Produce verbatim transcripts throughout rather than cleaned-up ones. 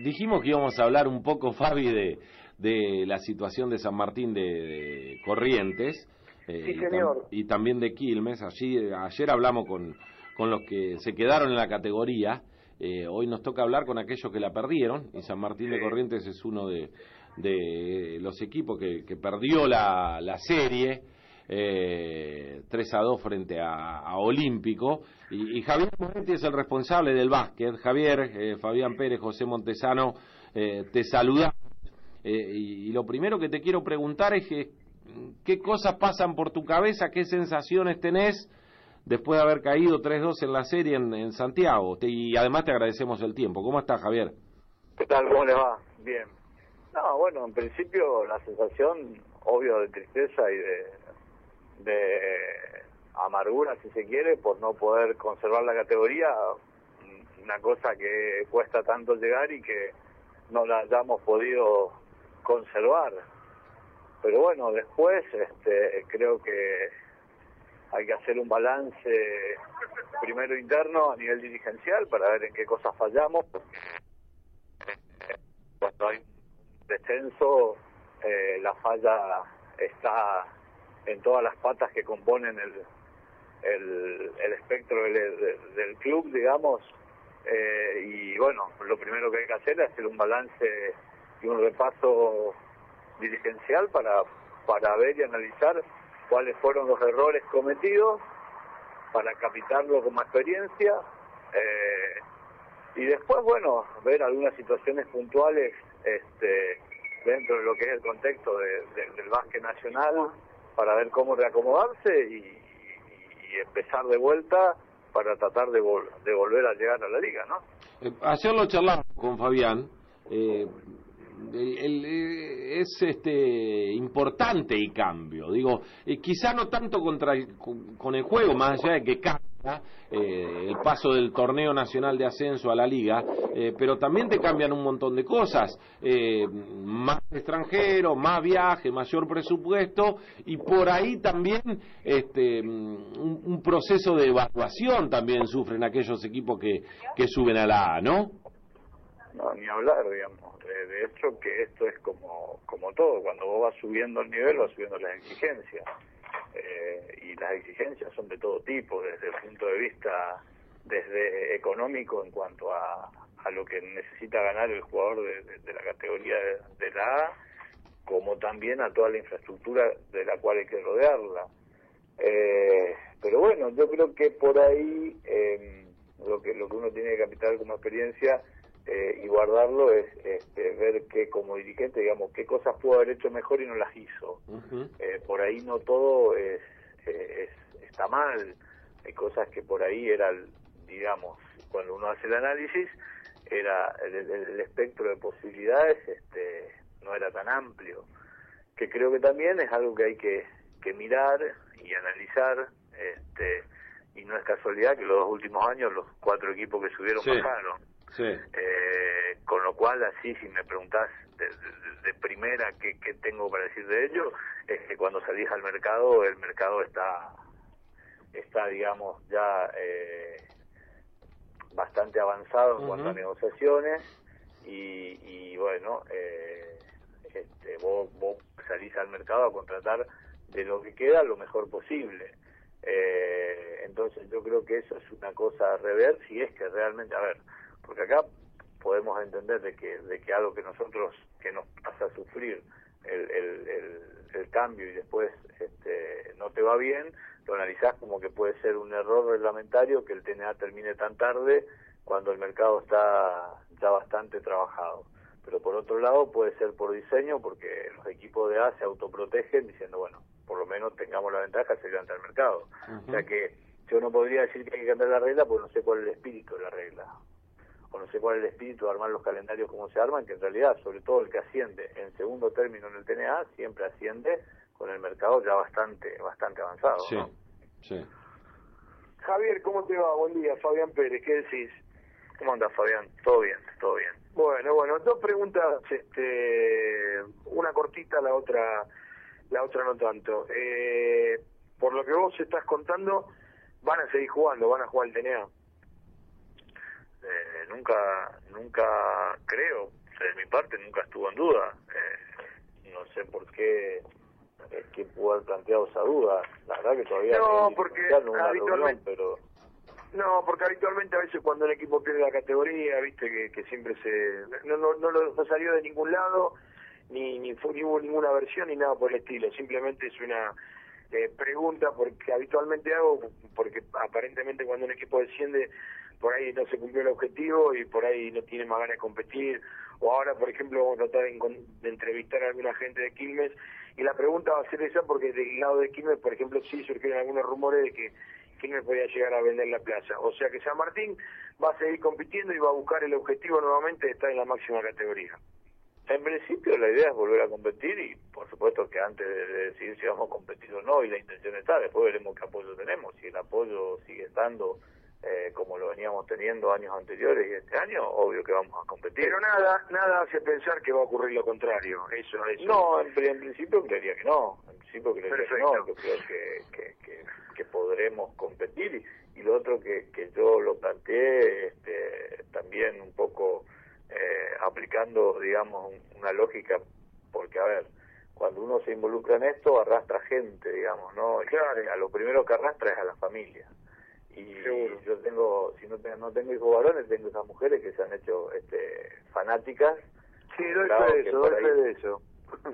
dijimos que íbamos a hablar un poco, Fabi, de, de la situación de San Martín de, de Corrientes eh, sí, y, señor. tam, y también de Quilmes. Allí, ayer hablamos con, con los que se quedaron en la categoría. Eh, hoy nos toca hablar con aquellos que la perdieron, y San Martín sí. de Corrientes es uno de, de los equipos que, que perdió la, la serie. Eh, tres a dos frente a, a Olímpico, y, y Javier Moretti es el responsable del básquet. Javier, eh, Fabián Pérez, José Montesano, eh, te saludamos, eh, y, y lo primero que te quiero preguntar es que, ¿qué cosas pasan por tu cabeza? ¿Qué sensaciones tenés después de haber caído tres dos en la serie en, en Santiago? Te, y además te agradecemos el tiempo. ¿Cómo estás, Javier? ¿Qué tal? ¿Cómo le va? Bien. No, bueno, en principio la sensación, obvio, de tristeza y de de amargura, si se quiere, por no poder conservar la categoría, una cosa que cuesta tanto llegar y que no la hayamos podido conservar. Pero bueno, después este, creo que hay que hacer un balance primero interno a nivel dirigencial para ver en qué cosas fallamos. Cuando hay un descenso, eh, la falla está en todas las patas que componen el el, el espectro del, del, del club, digamos, eh, y bueno, lo primero que hay que hacer es hacer un balance y un repaso dirigencial para para ver y analizar cuáles fueron los errores cometidos, para captarlo como experiencia, eh, y después, bueno, ver algunas situaciones puntuales este dentro de lo que es el contexto de, de, del básquet nacional, para ver cómo reacomodarse y, y, y empezar de vuelta para tratar de, vol de volver a llegar a la liga, ¿no? Eh, ayer lo charlamos con Fabián. Eh, el, el, es este importante el cambio, digo, eh, quizá no tanto contra el, con, con el juego, más allá de que cambia eh, el paso del torneo nacional de ascenso a la liga, eh, pero también te cambian un montón de cosas, eh, más extranjero, más viaje, mayor presupuesto, y por ahí también este un, un proceso de evaluación también sufren aquellos equipos que, que suben a la A, ¿no? No, ni hablar, digamos. De, de hecho, que esto es como como todo. Cuando vos vas subiendo el nivel, vas subiendo las exigencias. Eh, y las exigencias son de todo tipo, desde el punto de vista desde económico en cuanto a, a lo que necesita ganar el jugador de, de, de la categoría de, de la A, como también a toda la infraestructura de la cual hay que rodearla. Eh, pero bueno, yo creo que por ahí eh, lo que lo que uno tiene que captar como experiencia Eh, y guardarlo es este, ver que como dirigente, digamos, qué cosas pudo haber hecho mejor y no las hizo. Uh-huh. eh, por ahí no todo es, es está mal, hay cosas que por ahí eran, digamos, cuando uno hace el análisis, era el, el, el espectro de posibilidades este no era tan amplio, que creo que también es algo que hay que, que mirar y analizar, este y no es casualidad que los dos últimos años los cuatro equipos que subieron sí. bajaron. Sí. Eh, con lo cual, así, si me preguntás de, de, de primera qué, qué tengo para decir de ello, es que cuando salís al mercado, el mercado está, está digamos, ya eh, bastante avanzado en uh-huh. cuanto a negociaciones, y, y bueno, eh, este, vos, vos salís al mercado a contratar de lo que queda lo mejor posible. Eh, entonces yo creo que eso es una cosa a rever, si es que realmente, a ver, porque acá podemos entender de que de que algo que nosotros que nos pasa a sufrir el el, el, el cambio y después este no te va bien, lo analizás como que puede ser un error reglamentario que el T N A termine tan tarde cuando el mercado está ya bastante trabajado. Pero por otro lado puede ser por diseño, porque los equipos de A se autoprotegen diciendo, bueno, por lo menos tengamos la ventaja de seguir ante el mercado. Uh-huh. O sea que yo no podría decir que hay que cambiar la regla porque no sé cuál es el espíritu de la regla, o no sé cuál es el espíritu de armar los calendarios como se arman, que en realidad, sobre todo el que asciende en segundo término en el T N A, siempre asciende con el mercado ya bastante bastante avanzado, sí, ¿no? Sí. Javier, ¿cómo te va? Buen día, Fabián Pérez, ¿qué decís? ¿Cómo andas, Fabián? Todo bien, todo bien. Bueno, bueno, dos preguntas, este, una cortita, la otra la otra no tanto. Eh, por lo que vos estás contando, van a seguir jugando, van a jugar el T N A. eh, nunca, nunca creo, de mi parte nunca estuvo en duda. Eh, no sé por qué es que pudo haber planteado esa duda. La verdad que todavía no, no porque no una habitualmente, reunión, pero no, porque habitualmente a veces cuando el equipo pierde la categoría, viste que, que siempre se no no no, lo- no salió de ningún lado, ni ni, fue, ni hubo ninguna versión ni nada por el estilo. Simplemente es una eh, pregunta porque habitualmente hago, porque aparentemente cuando un equipo desciende por ahí no se cumplió el objetivo y por ahí no tiene más ganas de competir. O ahora, por ejemplo, vamos a tratar de, de entrevistar a alguna gente de Quilmes y la pregunta va a ser esa porque del lado de Quilmes, por ejemplo, sí surgieron algunos rumores de que Quilmes podía llegar a vender la plaza. O sea que San Martín va a seguir compitiendo y va a buscar el objetivo nuevamente de estar en la máxima categoría. en principio la idea es volver a competir y por supuesto que antes de decidir si vamos a competir o no, y la intención está, después veremos qué apoyo tenemos. Si el apoyo sigue estando eh, como lo veníamos teniendo años anteriores y este año, obvio que vamos a competir. Pero nada nada hace pensar que va a ocurrir lo contrario. Eso, eso. No, en, en principio creería que no, en principio creería Perfecto. que no, que creo que, que, que, que podremos competir y, y lo otro que, que yo lo planteé este, también un poco eh, aplicando, digamos, un, una lógica, porque a ver, cuando uno se involucra en esto arrastra gente, digamos, ¿no? Claro. A lo primero que arrastra es a la familia. Y Seguro. yo tengo, si no tengo, no tengo hijos varones, tengo esas mujeres que se han hecho este, fanáticas. Sí, doy Claro, fe de que eso, por doy ahí- fe de eso.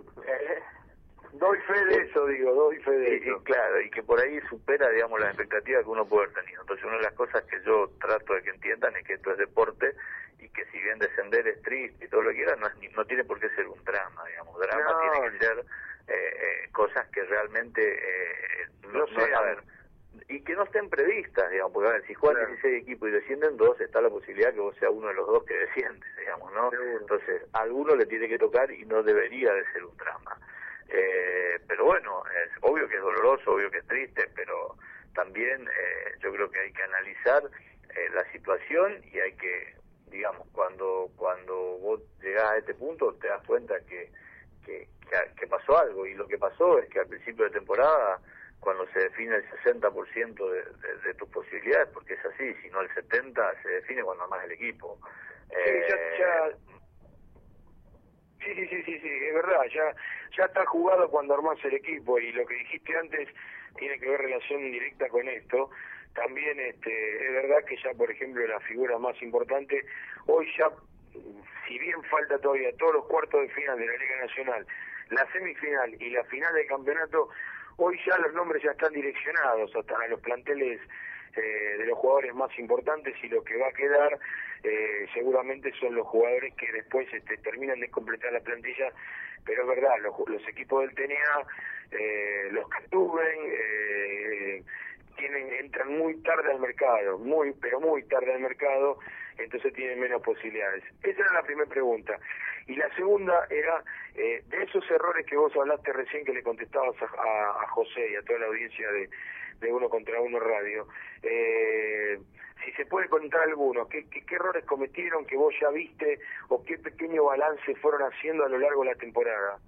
Eh, Doy fe de eso, digo, doy fe de Y, eso. y claro, y que por ahí supera, digamos, las expectativas que uno puede haber tenido. Entonces, una de las cosas que yo trato de que entiendan es que esto es deporte y que si bien descender es triste y todo lo que quieran, no, es ni- no tiene por qué ser un drama, digamos. Drama No. tiene que ser eh, eh, cosas que realmente, eh, no, No no- sean. a ver, y que no estén previstas, digamos, porque a ver, si juegan Claro. dieciséis equipos y descienden dos, está la posibilidad que vos seas uno de los dos que desciende, digamos, ¿no? Seguro. Entonces, a alguno le tiene que tocar y no debería de ser un drama. Eh, pero bueno, es obvio que es doloroso, obvio que es triste, pero también eh, yo creo que hay que analizar eh, la situación y hay que, digamos, cuando cuando vos llegás a este punto te das cuenta que, que, que, que pasó algo, y lo que pasó es que al principio de temporada, cuando se define el sesenta por ciento de, de, de tus posibilidades, porque es así, si no el setenta por ciento se define cuando armás el equipo. Sí, ya, Eh, ya- sí, sí, sí, sí, sí, es verdad, ya ya está jugado cuando armás el equipo y lo que dijiste antes tiene que ver relación directa con esto. También este, es verdad que ya, por ejemplo, la figura más importante, hoy ya, si bien falta todavía todos los cuartos de final de la Liga Nacional, la semifinal y la final del campeonato, hoy ya los nombres ya están direccionados hasta a los planteles eh, de los jugadores más importantes, y lo que va a quedar eh, seguramente son los jugadores que después este, terminan de completar la plantilla. Pero es verdad, los, los equipos del T N A, eh, los que suben, eh, tienen entran muy tarde al mercado, muy pero muy tarde al mercado, entonces tienen menos posibilidades. Esa era la primera pregunta. Y la segunda era, eh, de esos errores que vos hablaste recién, que le contestabas a, a, a José y a toda la audiencia de, de Uno Contra Uno Radio, eh, si se puede contar algunos, ¿qué, qué, qué errores cometieron que vos ya viste o qué pequeño balance fueron haciendo a lo largo de la temporada?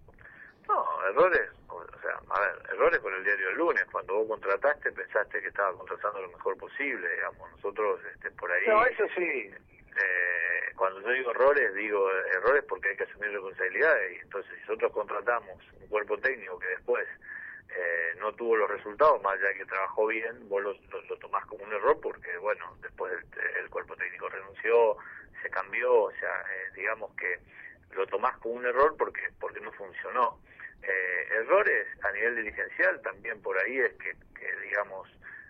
No, errores, o sea, a ver, errores con el diario del lunes. Cuando vos contrataste pensaste que estaba contratando lo mejor posible, digamos. Nosotros, este, por ahí... No, eso sí. Eh, cuando yo digo errores, digo errores porque hay que asumir responsabilidades. Y entonces, si nosotros contratamos un cuerpo técnico que después eh, no tuvo los resultados, más allá de que trabajó bien, vos lo, lo, lo tomás como un error porque, bueno, después el, el cuerpo técnico renunció, se cambió, o sea, eh, digamos que lo tomás como un error porque porque no funcionó. Eh, errores a nivel dirigencial también por ahí es que, que digamos,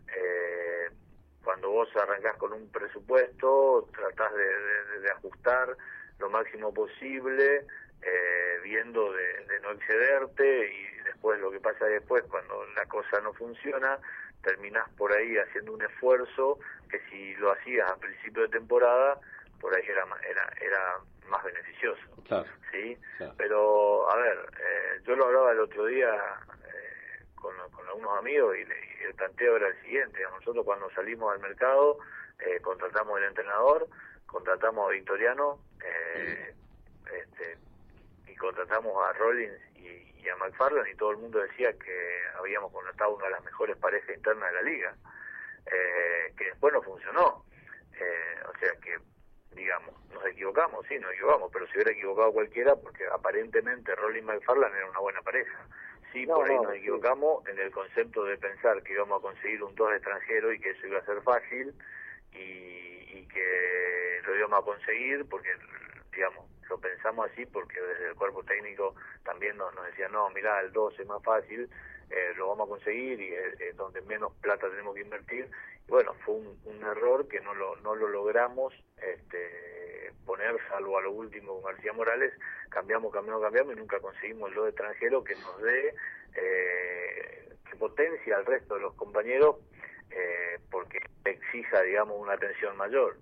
eh, cuando vos arrancás con un presupuesto, tratás de, de, de ajustar lo máximo posible, eh, viendo de, de no excederte, y después lo que pasa después, cuando la cosa no funciona, terminás por ahí haciendo un esfuerzo que si lo hacías a principio de temporada, por ahí era era era más beneficioso. Claro. ¿Sí? Claro. Pero, a ver, eh, yo lo hablaba el otro día eh, con, con algunos amigos y, le, y el planteo era el siguiente. Nosotros cuando salimos al mercado eh, contratamos el entrenador, contratamos a Victoriano eh, este, y contratamos a Rollins y, y a McFarland, y todo el mundo decía que habíamos contratado una de las mejores parejas internas de la liga, eh, que después no funcionó. eh, o sea que, digamos, nos equivocamos, sí, nos equivocamos, pero se hubiera equivocado cualquiera porque aparentemente Rolling McFarlane era una buena pareja. Sí, no, por ahí no, nos sí. equivocamos en el concepto de pensar que íbamos a conseguir un dos extranjero y que eso iba a ser fácil y, y que lo íbamos a conseguir porque, digamos, lo pensamos así porque desde el cuerpo técnico también nos, nos decían, no, mirá, el dos es más fácil, eh, lo vamos a conseguir y es, es donde menos plata tenemos que invertir. Y bueno, fue un, un error que no lo, no lo logramos este, poner, salvo a lo último con García Morales, cambiamos, cambiamos, cambiamos y nunca conseguimos el dos extranjero que nos dé, eh, que potencie al resto de los compañeros, eh, porque exija, digamos, una atención mayor.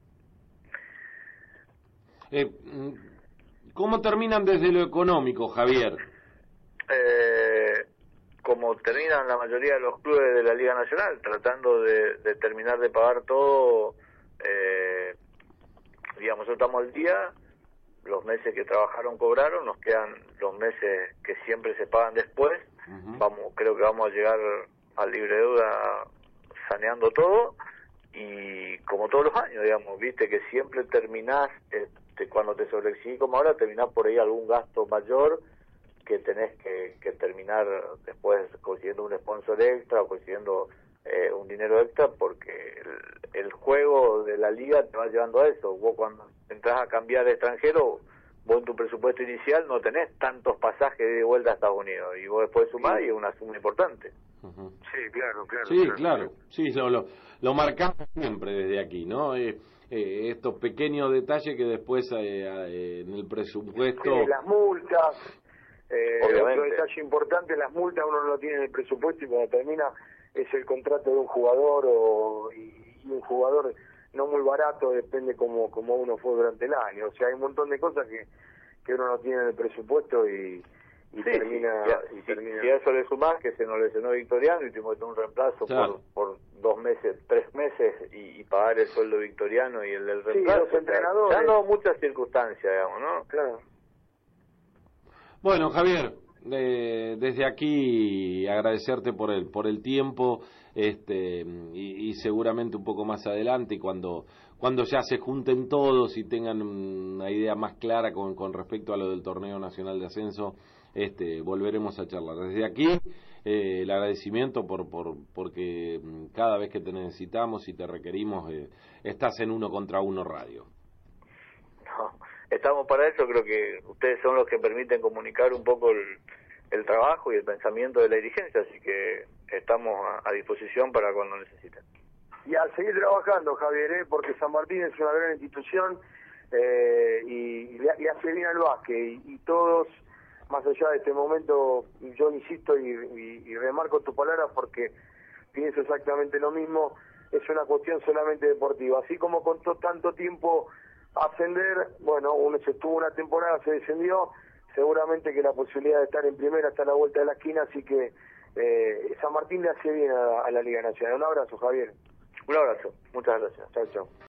Eh, ¿Cómo terminan desde lo económico, Javier? Eh, como terminan la mayoría de los clubes de la Liga Nacional, tratando de, de terminar de pagar todo, eh, digamos, nosotros estamos al día, los meses que trabajaron cobraron, nos quedan los meses que siempre se pagan después, uh-huh. vamos, creo que vamos a llegar al libre deuda saneando todo, y como todos los años, digamos, viste que siempre terminás, este, cuando te sobreexigís como ahora, terminás por ahí algún gasto mayor que tenés que, que terminar después consiguiendo un sponsor extra o consiguiendo eh, un dinero extra, porque el, el juego de la liga te va llevando a eso. Vos cuando entras a cambiar de extranjero, vos en tu presupuesto inicial no tenés tantos pasajes de vuelta a Estados Unidos, y vos después sumás y es una suma importante. Uh-huh. Sí, claro, claro. Sí, claro, claro. Sí, lo, lo, lo marcamos siempre desde aquí, ¿no? Eh, eh, estos pequeños detalles que después eh, eh, en el presupuesto... Sí, las multas... Eh, Obviamente. Otro detalle importante, las multas uno no lo tiene en el presupuesto y cuando termina es el contrato de un jugador o y, y un jugador no muy barato, depende como como uno fue durante el año. O sea, hay un montón de cosas que, que uno no tiene en el presupuesto y, y sí, termina... sí, y sí, termina... Si a eso le sumás que se nos lesionó Victoriano y tuvimos que tener un reemplazo claro. por, por dos meses, tres meses y, y pagar el sueldo Victoriano y el del reemplazo. Sí, los entrenadores... Se han dado muchas circunstancias, digamos, ¿no? Claro. Bueno, Javier, eh, desde aquí agradecerte por el por el tiempo, este y, y seguramente un poco más adelante cuando cuando ya se junten todos y tengan una idea más clara con, con respecto a lo del torneo nacional de ascenso, este volveremos a charlar. Desde aquí eh, el agradecimiento por por porque cada vez que te necesitamos y te requerimos eh, estás en Uno Contra Uno Radio. No. Estamos para eso, creo que ustedes son los que permiten comunicar un poco el, el trabajo y el pensamiento de la dirigencia, así que estamos a, a disposición para cuando necesiten. Y a seguir trabajando, Javier, ¿eh? Porque San Martín es una gran institución eh, y, y, le, y hace bien al básquet y, y todos, más allá de este momento, yo insisto y, y, y remarco tus palabras porque pienso exactamente lo mismo, es una cuestión solamente deportiva, así como contó tanto tiempo ascender, bueno, uno se estuvo una temporada, se descendió, seguramente que la posibilidad de estar en primera está a la vuelta de la esquina, así que eh, San Martín le hace bien a, a la Liga Nacional. Un abrazo, Javier. Un abrazo, muchas gracias. Chao, chao.